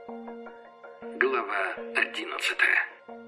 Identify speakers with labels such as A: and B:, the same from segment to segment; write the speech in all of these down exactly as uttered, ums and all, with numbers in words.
A: Глава одиннадцатая.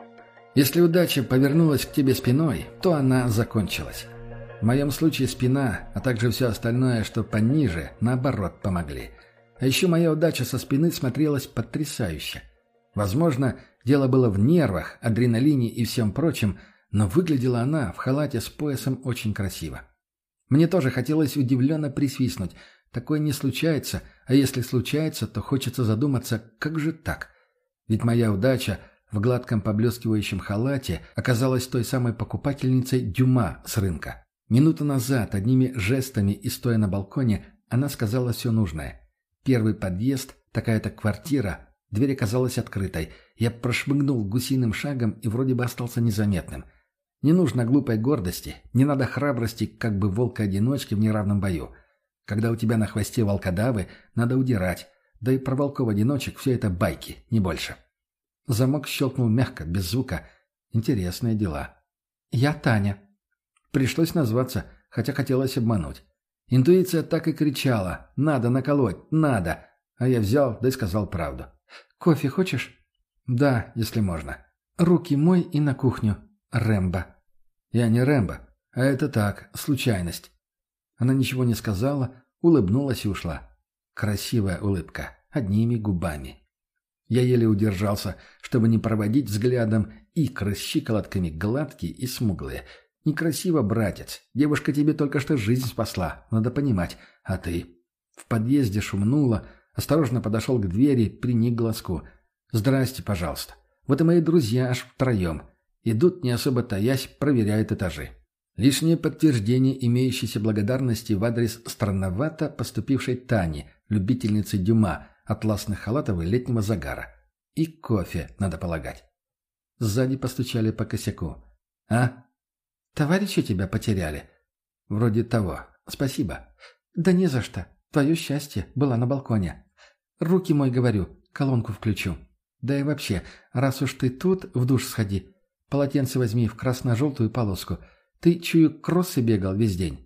B: Если удача повернулась к тебе спиной, то она закончилась. В моем случае спина, а также все остальное, что пониже, наоборот, помогли. А еще моя удача со спины смотрелась потрясающе. Возможно, дело было в нервах, адреналине и всем прочем, но выглядела она в халате с поясом очень красиво. Мне тоже хотелось удивленно присвистнуть. Такое не случается, а если случается, то хочется задуматься, как же так? Ведь моя удача в гладком поблескивающем халате оказалась той самой покупательницей Дюма с рынка. Минуту назад, одними жестами и стоя на балконе, она сказала все нужное. Первый подъезд, такая-то квартира, дверь оказалась открытой. Я прошмыгнул гусиным шагом и вроде бы остался незаметным. Не нужно глупой гордости, не надо храбрости, как бы волка-одиночки в неравном бою. Когда у тебя на хвосте волкодавы, надо удирать. Да и про волков-одиночек все это байки, не больше. Замок щелкнул мягко, без звука. Интересные дела. «Я Таня». Пришлось назваться, хотя хотелось обмануть. Интуиция так и кричала: «Надо наколоть, надо!» А я взял, да и сказал правду. «Кофе хочешь?» «Да, если можно». «Руки мой и на кухню. Рэмбо». «Я не Рэмбо, а это так, случайность». Она ничего не сказала, улыбнулась и ушла. Красивая улыбка, одними губами. Я еле удержался, чтобы не проводить взглядом икры с щиколотками гладкие и смуглые. Некрасиво, братец. Девушка тебе только что жизнь спасла, надо понимать. А ты? В подъезде шумнуло, осторожно подошел к двери, приник к глазку. «Здрасте, пожалуйста. Вот и мои друзья аж втроем. Идут, не особо таясь, проверяют этажи». Лишнее подтверждение имеющейся благодарности в адрес странновато поступившей Тани, любительницы Дюма, атласных халатов и летнего загара. И кофе, надо полагать. Сзади постучали по косяку. «А? Товарищи тебя потеряли?» «Вроде того. Спасибо». «Да не за что. Твое счастье. Была на балконе». «Руки мой, говорю. Колонку включу». «Да и вообще, раз уж ты тут, в душ сходи. Полотенце возьми в красно-желтую полоску. Ты, чую, кроссы бегал весь день».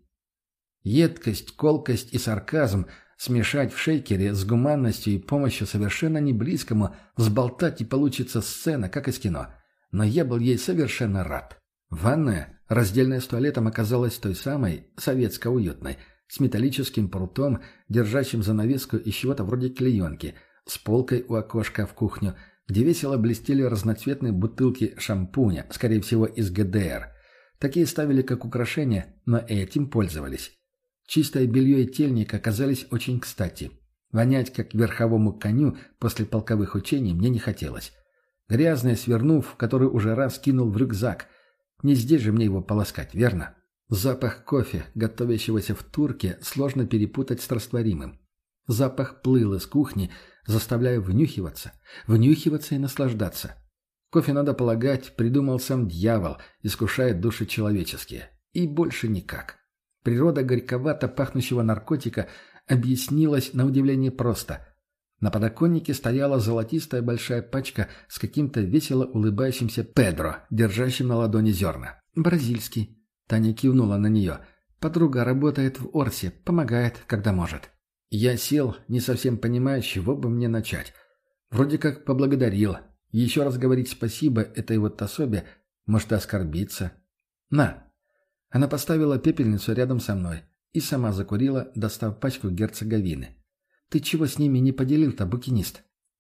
B: Едкость, колкость и сарказм смешать в шейкере с гуманностью и помощью совершенно не близкому, взболтать и получится сцена, как из кино. Но я был ей совершенно рад. Ванная, раздельная с туалетом, оказалась той самой, советско-уютной, с металлическим прутом, держащим занавеску из чего-то вроде клеенки, с полкой у окошка в кухню, где весело блестели разноцветные бутылки шампуня, скорее всего, из ГДР. Такие ставили как украшение, но этим пользовались. Чистое белье и тельник оказались очень кстати. Вонять, как верховому коню, после полковых учений мне не хотелось. Грязное, свернув, который уже раз кинул в рюкзак. Не здесь же мне его полоскать, верно? Запах кофе, готовящегося в турке, сложно перепутать с растворимым. Запах плыл из кухни, заставляя внюхиваться, внюхиваться и наслаждаться. Кофе, надо полагать, придумал сам дьявол, искушает души человеческие. И больше никак. Природа горьковато пахнущего наркотика объяснилась на удивление просто. На подоконнике стояла золотистая большая пачка с каким-то весело улыбающимся Педро, держащим на ладони зерна. «Бразильский». Таня кивнула на нее. «Подруга работает в Орсе, помогает, когда может». Я сел, не совсем понимая, с чего бы мне начать. Вроде как поблагодарил. Еще раз говорить спасибо этой вот особе, может, и оскорбиться. «На». Она поставила пепельницу рядом со мной и сама закурила, достав пачку герцоговины. «Ты чего с ними не поделил-то, букинист?»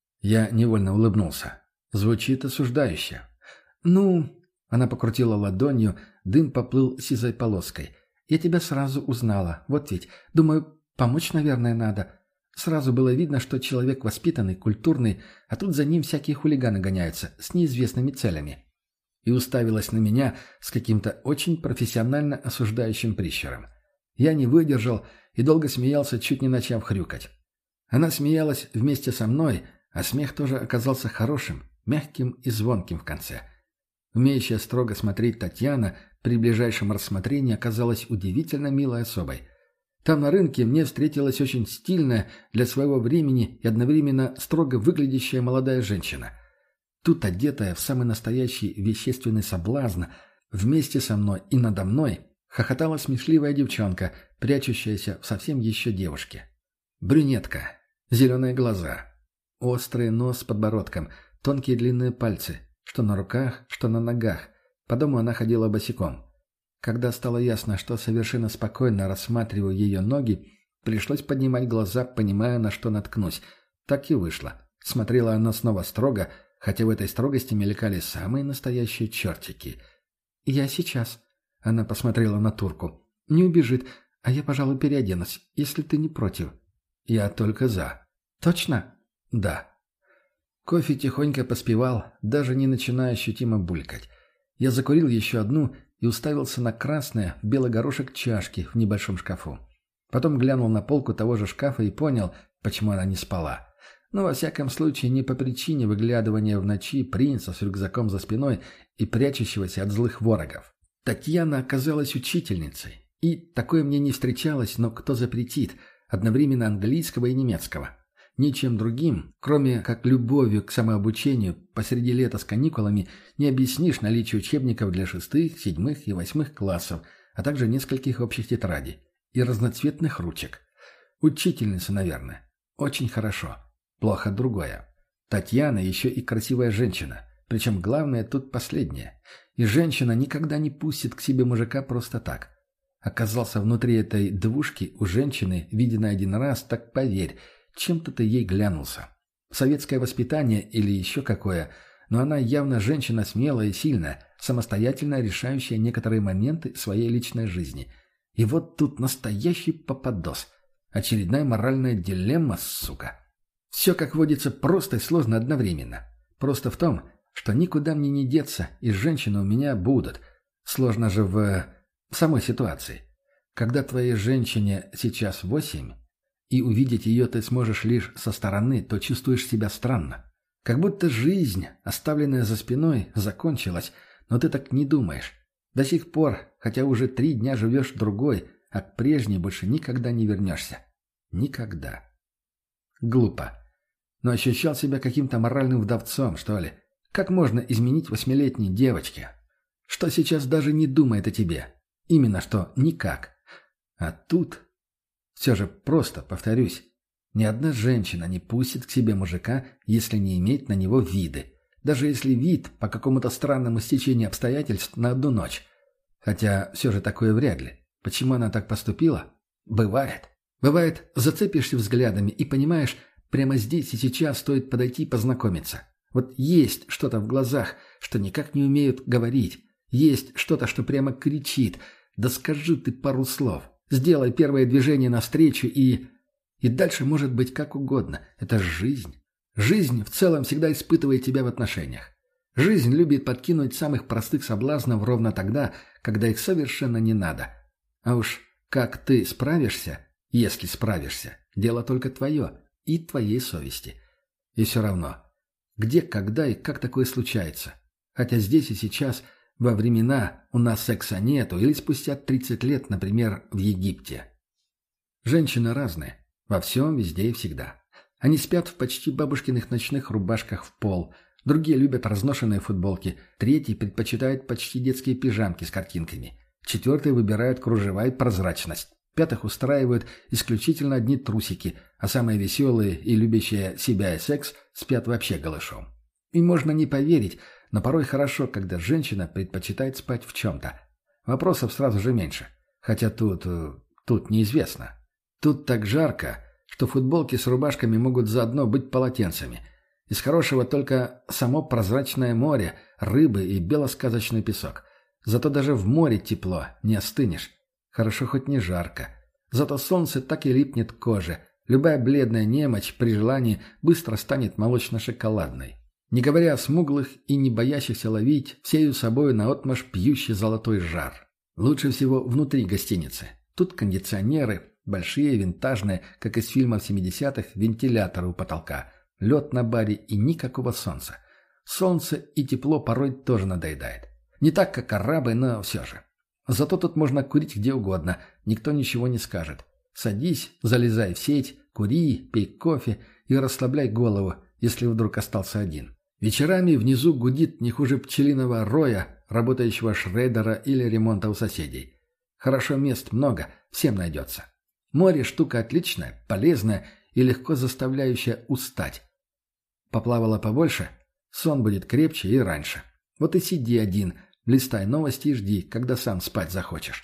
B: Я невольно улыбнулся. Звучит осуждающе. «Ну...» — она покрутила ладонью, дым поплыл сизой полоской. «Я тебя сразу узнала. Вот ведь. Думаю, помочь, наверное, надо. Сразу было видно, что человек воспитанный, культурный, а тут за ним всякие хулиганы гоняются с неизвестными целями». И уставилась на меня с каким-то очень профессионально осуждающим прищуром. Я не выдержал и долго смеялся, чуть не начав хрюкать. Она смеялась вместе со мной, а смех тоже оказался хорошим, мягким и звонким в конце. Умеющая строго смотреть Татьяна при ближайшем рассмотрении оказалась удивительно милой особой. Там на рынке мне встретилась очень стильная для своего времени и одновременно строго выглядящая молодая женщина. Тут, одетая в самый настоящий вещественный соблазн, вместе со мной и надо мной хохотала смешливая девчонка, прячущаяся в совсем еще девушке. Брюнетка, зеленые глаза. Острый нос с подбородком, тонкие длинные пальцы, что на руках, что на ногах. По дому она ходила босиком. Когда стало ясно, что совершенно спокойно рассматриваю ее ноги, пришлось поднимать глаза, понимая, на что наткнусь. Так и вышло. Смотрела она снова строго, хотя в этой строгости мелькали самые настоящие чертики. «Я сейчас». Она посмотрела на турку. «Не убежит, а я, пожалуй, переоденусь, если ты не против». «Я только за». «Точно?» «Да». Кофе тихонько поспевал, даже не начиная ощутимо булькать. Я закурил еще одну и уставился на красные в белый горошек чашки в небольшом шкафу. Потом глянул на полку того же шкафа и понял, почему она не спала. Но во всяком случае не по причине выглядывания в ночи принца с рюкзаком за спиной и прячущегося от злых ворогов. Татьяна оказалась учительницей. И такое мне не встречалось, но кто запретит, одновременно английского и немецкого. Ничем другим, кроме как любовью к самообучению посреди лета с каникулами, не объяснишь наличие учебников для шестых, седьмых и восьмых классов, а также нескольких общих тетрадей и разноцветных ручек. Учительница, наверное. Очень хорошо. Плохо другое. Татьяна еще и красивая женщина. Причем главное тут последнее. И женщина никогда не пустит к себе мужика просто так. Оказался внутри этой двушки у женщины, виденной один раз, так поверь, чем-то ты ей глянулся. Советское воспитание или еще какое, но она явно женщина смелая и сильная, самостоятельно решающая некоторые моменты своей личной жизни. И вот тут настоящий попадос. Очередная моральная дилемма, сука. Все, как водится, просто и сложно одновременно. Просто в том, что никуда мне не деться, и женщины у меня будут. Сложно же в, в самой ситуации. Когда твоей женщине сейчас восемь, и увидеть ее ты сможешь лишь со стороны, то чувствуешь себя странно. Как будто жизнь, оставленная за спиной, закончилась, но ты так не думаешь. До сих пор, хотя уже три дня живешь другой, а к прежней больше никогда не вернешься. Никогда. Глупо. Но ощущал себя каким-то моральным вдовцом, что ли. Как можно изменить восьмилетней девочке? Что сейчас даже не думает о тебе. Именно что никак. А тут... Все же просто, повторюсь, ни одна женщина не пустит к себе мужика, если не имеет на него виды. Даже если вид по какому-то странному стечению обстоятельств на одну ночь. Хотя все же такое вряд ли. Почему она так поступила? Бывает. Бывает, зацепишься взглядами и понимаешь, прямо здесь и сейчас стоит подойти и познакомиться. Вот есть что-то в глазах, что никак не умеют говорить. Есть что-то, что прямо кричит. Да скажи ты пару слов. Сделай первое движение навстречу и... И дальше может быть как угодно. Это жизнь. Жизнь в целом всегда испытывает тебя в отношениях. Жизнь любит подкинуть самых простых соблазнов ровно тогда, когда их совершенно не надо. А уж как ты справишься, если справишься, дело только твое и твоей совести. И все равно, где, когда и как такое случается. Хотя здесь и сейчас... Во времена у нас секса нету, или спустя тридцать лет, например, в Египте. Женщины разные. Во всем, везде и всегда. Они спят в почти бабушкиных ночных рубашках в пол. Другие любят разношенные футболки. Третьи предпочитают почти детские пижамки с картинками. Четвертые выбирают кружева и прозрачность. Пятых устраивают исключительно одни трусики, а самые веселые и любящие себя и секс спят вообще голышом. И можно не поверить, но порой хорошо, когда женщина предпочитает спать в чем-то. Вопросов сразу же меньше. Хотя тут... тут неизвестно. Тут так жарко, что футболки с рубашками могут заодно быть полотенцами. Из хорошего только само прозрачное море, рыбы и белосказочный песок. Зато даже в море тепло, не остынешь. Хорошо хоть не жарко. Зато солнце так и липнет к коже. Любая бледная немочь при желании быстро станет молочно-шоколадной. Не говоря о смуглых и не боящихся ловить, всею собой наотмашь пьющий золотой жар. Лучше всего внутри гостиницы. Тут кондиционеры, большие, винтажные, как из фильмов семидесятых, вентиляторы у потолка, лед на баре и никакого солнца. Солнце и тепло порой тоже надоедает. Не так, как арабы, но все же. Зато тут можно курить где угодно, никто ничего не скажет. Садись, залезай в сеть, кури, пей кофе и расслабляй голову, если вдруг остался один. Вечерами внизу гудит не хуже пчелиного роя, работающего шредера или ремонта у соседей. Хорошо, мест много, всем найдется. Море штука отличная, полезная и легко заставляющая устать. поплавало побольше, сон будет крепче и раньше. Вот и сиди один, листай новости и жди, когда сам спать захочешь.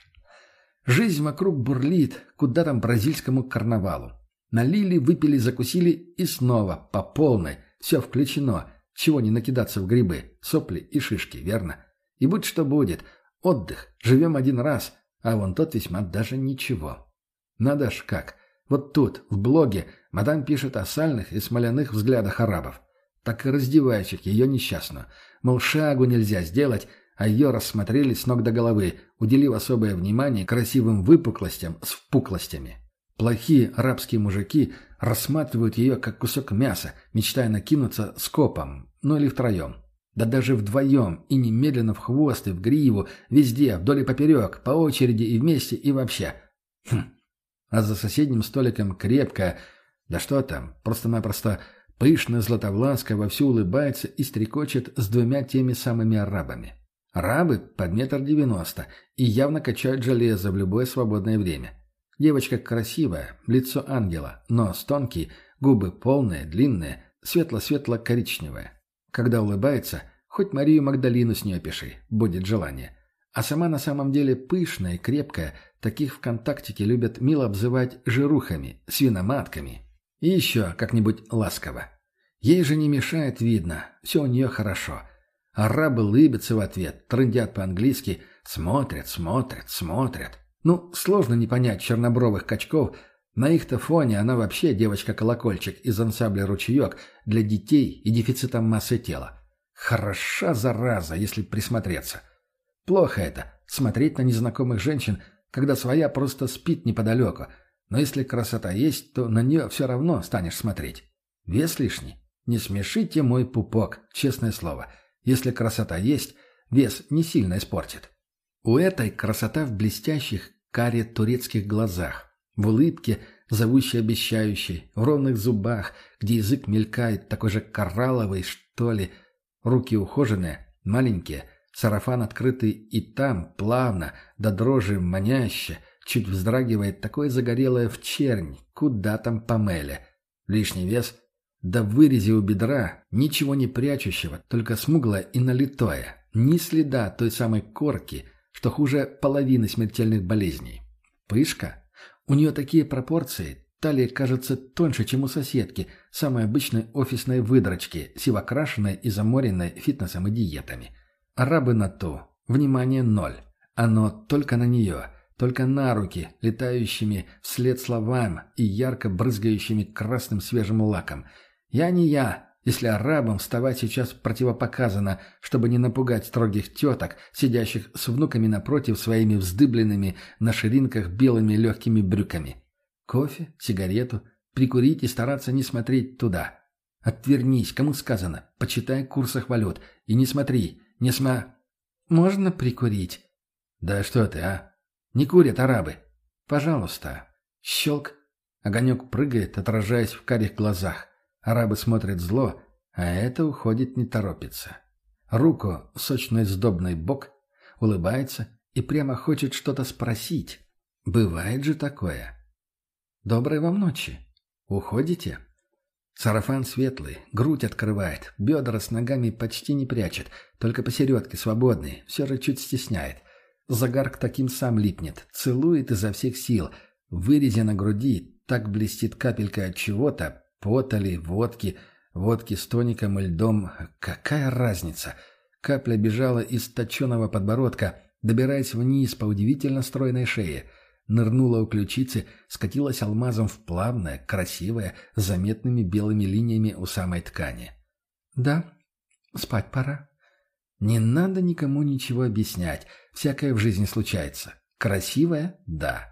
B: Жизнь вокруг бурлит, куда там бразильскому карнавалу. Налили, выпили, закусили и снова, по полной, все включено. Чего не накидаться в грибы, сопли и шишки, верно? И будь что будет, отдых, живем один раз, а вон тот весьма даже ничего. Надо ж как. Вот тут, в блоге, мадам пишет о сальных и смоляных взглядах арабов. Так и раздевающих ее несчастную. Мол, шагу нельзя сделать, а ее рассмотрели с ног до головы, уделив особое внимание красивым выпуклостям с впуклостями. Плохие арабские мужики рассматривают ее как кусок мяса, мечтая накинуться скопом, ну или втроем. Да даже вдвоем, и немедленно в хвост и в гриву, везде, вдоль и поперек, по очереди и вместе, и вообще. Хм. А за соседним столиком крепкая, да что там, просто-напросто пышная Златовласка вовсю улыбается и стрекочет с двумя теми самыми арабами. Арабы под метр девяносто и явно качают железо в любое свободное время. Девочка красивая, лицо ангела, нос тонкий, губы полные, длинные, светло-светло-коричневые. Когда улыбается, хоть Марию Магдалину с нее пиши, будет желание. А сама на самом деле пышная и крепкая, таких ВКонтактике любят мило обзывать жирухами, свиноматками. И еще как-нибудь ласково. Ей же не мешает, видно, все у нее хорошо. Арабы улыбятся в ответ, трындят по-английски, смотрят, смотрят, смотрят. Ну, сложно не понять чернобровых качков. На их-то фоне она вообще девочка-колокольчик из ансамбля «Ручеек» для детей и дефицитом массы тела. Хороша зараза, если присмотреться. Плохо это, смотреть на незнакомых женщин, когда своя просто спит неподалеку. Но если красота есть, то на нее все равно станешь смотреть. Вес лишний? Не смешите мой пупок, честное слово. Если красота есть, вес не сильно испортит. У этой красота в блестящих каре турецких глазах, в улыбке, зовущей обещающей, в ровных зубах, где язык мелькает, такой же коралловый, что ли. Руки ухоженные, маленькие, сарафан открытый и там, плавно, до дрожи маняще, чуть вздрагивает такое загорелое в чернь, куда там помеле. Лишний вес, да в вырезе у бедра, ничего не прячущего, только смуглое и налитое, ни следа той самой корки, что хуже половины смертельных болезней. Пышка? У нее такие пропорции, талия кажется тоньше, чем у соседки, самой обычной офисной выдрочки, сивокрашенной и заморенной фитнесом и диетами. Арабы на то. Внимание ноль. Оно только на нее, только на руки, летающими вслед словам и ярко брызгающими красным свежим лаком. Я не я, если арабам вставать сейчас противопоказано, чтобы не напугать строгих теток, сидящих с внуками напротив своими вздыбленными на ширинках белыми легкими брюками. Кофе, сигарету, прикурить и стараться не смотреть туда. Отвернись, кому сказано, почитай в курсах валют, и не смотри, не сма... Можно прикурить? Да что ты, а? Не курят арабы. Пожалуйста. Щелк. Огонек прыгает, отражаясь в карих глазах. Арабы смотрят зло, а это уходит не торопится. Руку в сочный сдобный бок, улыбается и прямо хочет что-то спросить. Бывает же такое. Доброй вам ночи. Уходите? Сарафан светлый, грудь открывает, бедра с ногами почти не прячет, только посередке свободный, все же чуть стесняет. Загар к таким сам липнет, целует изо всех сил. В вырезе на груди так блестит капелька от чего-то, пота ли, водки, водки с тоником и льдом. Какая разница? Капля бежала из точеного подбородка, добираясь вниз по удивительно стройной шее. Нырнула у ключицы, скатилась алмазом в плавное, красивое, с заметными белыми линиями у самой ткани. «Да, спать пора». Не надо никому ничего объяснять, всякое в жизни случается. Красивое – да.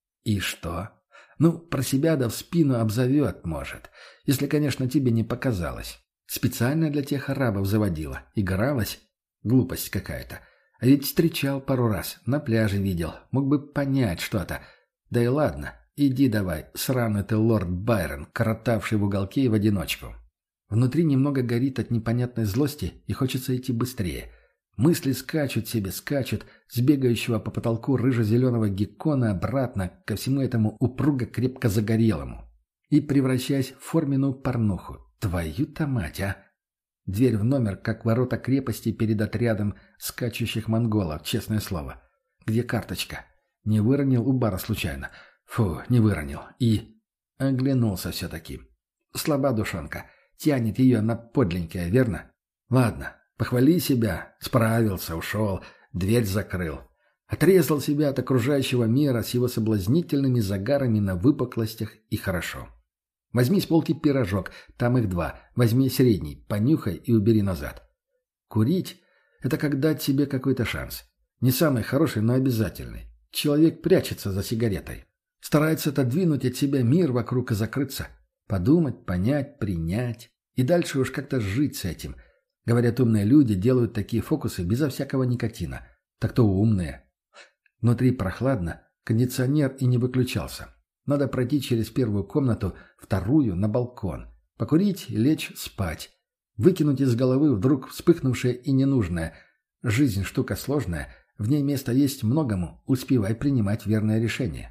B: И что? Ну, про себя да в спину обзовет, может. Если, конечно, тебе не показалось. Специально для тех арабов заводила. Игралась. Глупость какая-то. А ведь встречал пару раз, на пляже видел. Мог бы понять что-то. Да и ладно, иди давай, сраный ты лорд Байрон, коротавший в уголке и в одиночку. Внутри немного горит от непонятной злости и хочется идти быстрее. Мысли скачут себе, скачут, с бегающего по потолку рыжо-зеленого геккона обратно ко всему этому упруго крепко загорелому. И превращаясь в форменную порнуху. Твою-то мать, а! Дверь в номер, как ворота крепости перед отрядом скачущих монголов, честное слово. Где карточка? Не выронил у бара случайно. Фу, не выронил. И... Оглянулся все-таки. Слаба душонка. Тянет ее на подленькое, верно? Ладно, похвали себя. Справился, ушел. Дверь закрыл. Отрезал себя от окружающего мира с его соблазнительными загарами на выпуклостях, и хорошо. Возьми с полки пирожок, там их два. Возьми средний, понюхай и убери назад. Курить — это как дать себе какой-то шанс. Не самый хороший, но обязательный. Человек прячется за сигаретой. Старается отодвинуть от себя мир вокруг и закрыться. Подумать, понять, принять. И дальше уж как-то жить с этим. Говорят, умные люди делают такие фокусы безо всякого никотина. Так то умные. Внутри прохладно, кондиционер и не выключался. Надо пройти через первую комнату, вторую на балкон. Покурить и лечь спать. Выкинуть из головы вдруг вспыхнувшее и ненужное. Жизнь штука сложная, в ней место есть многому, успевай принимать верное решение.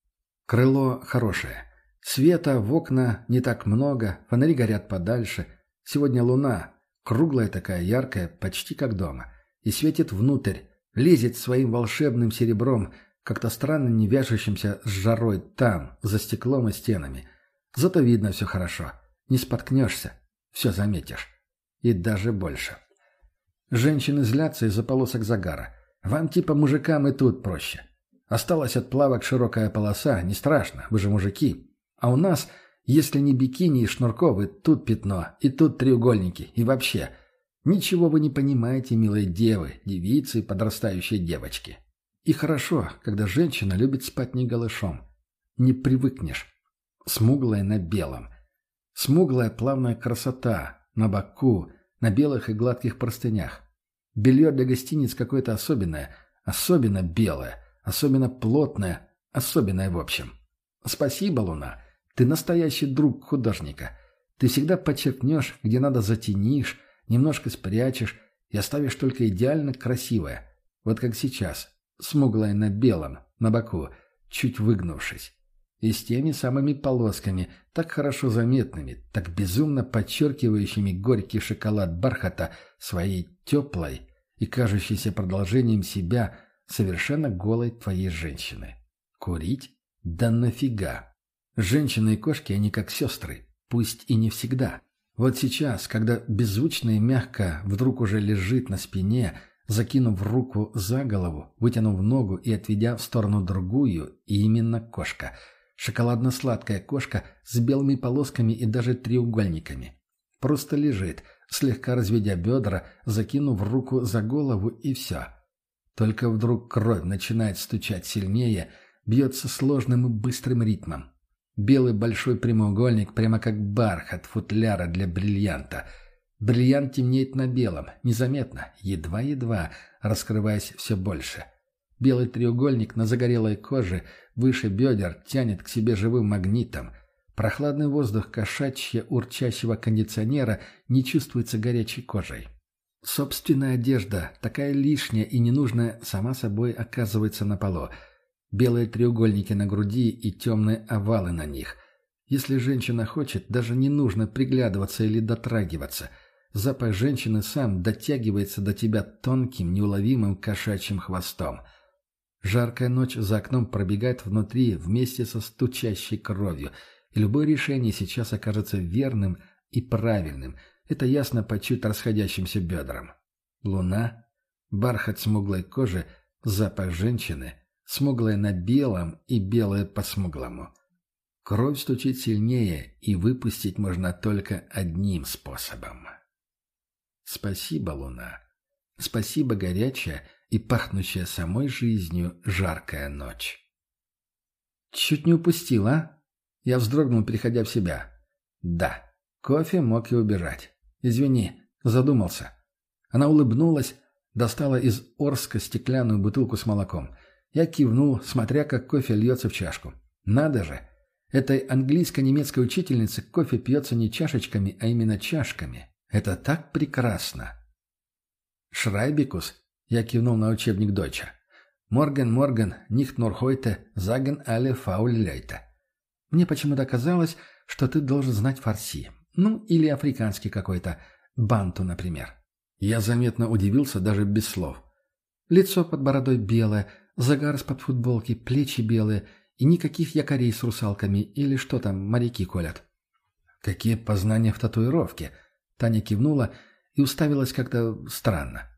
B: Крыло хорошее. Света в окна не так много, фонари горят подальше. Сегодня луна, круглая такая, яркая, почти как дома. И светит внутрь, лезет своим волшебным серебром, как-то странно не вяжущимся с жарой там, за стеклом и стенами. Зато видно все хорошо. Не споткнешься, все заметишь. И даже больше. Женщины злятся из-за полосок загара. Вам типа мужикам и тут проще. Осталась от плавок широкая полоса, не страшно, вы же мужики. А у нас, если не бикини и шнурковы, тут пятно, и тут треугольники, и вообще. Ничего вы не понимаете, милые девы, девицы, подрастающие девочки. И хорошо, когда женщина любит спать не голышом. Не привыкнешь. Смуглая на белом. Смуглая плавная красота, на боку, на белых и гладких простынях. Белье для гостиниц какое-то особенное, особенно белое, особенно плотное, особенное в общем. Спасибо, Луна, ты настоящий друг художника. Ты всегда подчеркнешь, где надо затенишь, немножко спрячешь и оставишь только идеально красивое. Вот как сейчас, смуглое на белом, на боку, чуть выгнувшись. И с теми самыми полосками, так хорошо заметными, так безумно подчеркивающими горький шоколад бархата своей теплой и кажущейся продолжением себя совершенно голой твоей женщины. Курить? Да нафига? Женщины и кошки, они как сестры, пусть и не всегда. Вот сейчас, когда беззвучно и мягко вдруг уже лежит на спине, закинув руку за голову, вытянув ногу и отведя в сторону другую, и именно кошка. Шоколадно-сладкая кошка с белыми полосками и даже треугольниками. Просто лежит, слегка разведя бедра, закинув руку за голову, и все. Только вдруг кровь начинает стучать сильнее, бьется сложным и быстрым ритмом. Белый большой прямоугольник прямо как бархат футляра для бриллианта. Бриллиант темнеет на белом, незаметно, едва-едва, раскрываясь все больше. Белый треугольник на загорелой коже выше бедер тянет к себе живым магнитом. Прохладный воздух кошачья урчащего кондиционера не чувствуется горячей кожей. Собственная одежда, такая лишняя и ненужная, сама собой оказывается на полу. Белые треугольники на груди и темные овалы на них. Если женщина хочет, даже не нужно приглядываться или дотрагиваться. Запах женщины сам дотягивается до тебя тонким, неуловимым кошачьим хвостом. Жаркая ночь за окном пробегает внутри вместе со стучащей кровью, и любое решение сейчас окажется верным и правильным. Это ясно по чуть расходящимся бедрам. Луна, бархат смуглой кожи, запах женщины, смуглая на белом и белое по смуглому. Кровь стучит сильнее, и выпустить можно только одним способом. Спасибо, Луна. Спасибо, горячая и пахнущая самой жизнью жаркая ночь. Чуть не упустил, а? Я вздрогнул, приходя в себя. Да, кофе мог и убежать. Извини, задумался. Она улыбнулась, достала из Орска стеклянную бутылку с молоком. Я кивнул, смотря, как кофе льется в чашку. Надо же! Этой английско-немецкой учительнице кофе пьется не чашечками, а именно чашками. Это так прекрасно. Шрайбикус, я кивнул на учебник Дойча. Морген, Морген, нихт нор хойте, заген але фауль лейте. Мне почему-то казалось, что ты должен знать фарси. Ну, или африканский какой-то. Банту, например. Я заметно удивился даже без слов. Лицо под бородой белое, загар из-под футболки, плечи белые и никаких якорей с русалками или что там моряки колят. Какие познания в татуировке? Таня кивнула и уставилась как-то странно.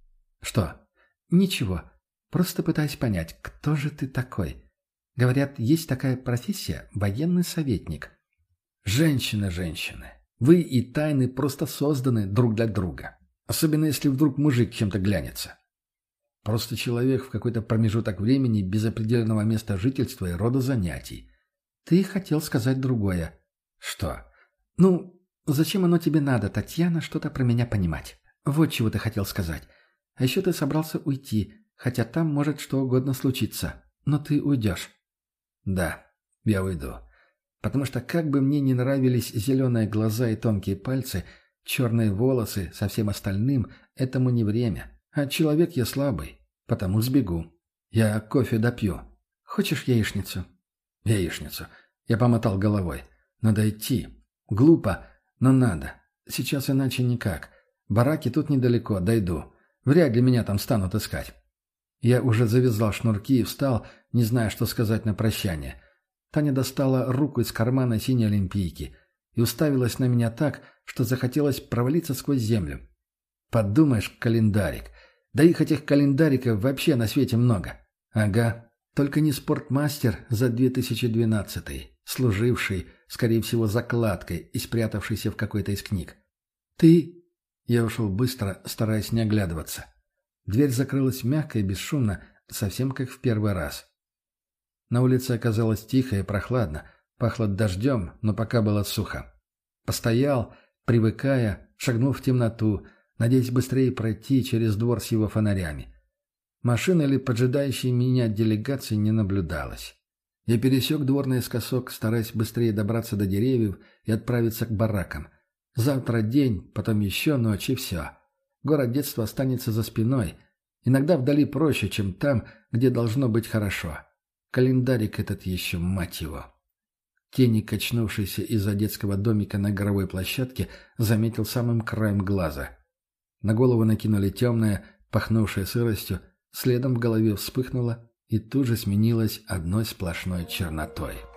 B: Что? Ничего. Просто пытаюсь понять, кто же ты такой? Говорят, есть такая профессия – военный советник. Женщины, женщины. Вы и тайны просто созданы друг для друга. Особенно если вдруг мужик чем-то глянется. Просто человек в какой-то промежуток времени без определенного места жительства и рода занятий. Ты хотел сказать другое. Что? Ну, зачем оно тебе надо, Татьяна, что-то про меня понимать? Вот чего ты хотел сказать. А еще ты собрался уйти, хотя там может что угодно случиться. Но ты уйдешь. Да, я уйду. Потому что как бы мне не нравились зеленые глаза и тонкие пальцы, черные волосы со всем остальным, этому не время. А человек я слабый, потому сбегу. Я кофе допью. Хочешь яичницу? Яичницу. Я помотал головой. Надо идти. Глупо, но надо. Сейчас иначе никак. Бараки тут недалеко, дойду. Вряд ли меня там станут искать. Я уже завязал шнурки и встал, не зная, что сказать на прощание. Таня достала руку из кармана синей олимпийки и уставилась на меня так, что захотелось провалиться сквозь землю. Подумаешь, календарик. Да их этих календариков вообще на свете много. Ага, только не спортмастер за две тысячи двенадцатый, служивший, скорее всего, закладкой и спрятавшийся в какой-то из книг. «Ты...» Я ушел быстро, стараясь не оглядываться. Дверь закрылась мягко и бесшумно, совсем как в первый раз. На улице оказалось тихо и прохладно, пахло дождем, но пока было сухо. Постоял, привыкая, шагнул в темноту, надеясь быстрее пройти через двор с его фонарями. Машины или поджидающей меня делегации не наблюдалось. Я пересек двор наискосок, стараясь быстрее добраться до деревьев и отправиться к баракам. Завтра день, потом еще ночь и все. Город детства останется за спиной. Иногда вдали проще, чем там, где должно быть хорошо. Календарик этот еще, мать его. Тени, качнувшиеся из-за детского домика на горовой площадке, заметил самым краем глаза. На голову накинули темное, пахнувшее сыростью, следом в голове вспыхнуло и тут же сменилось одной сплошной чернотой.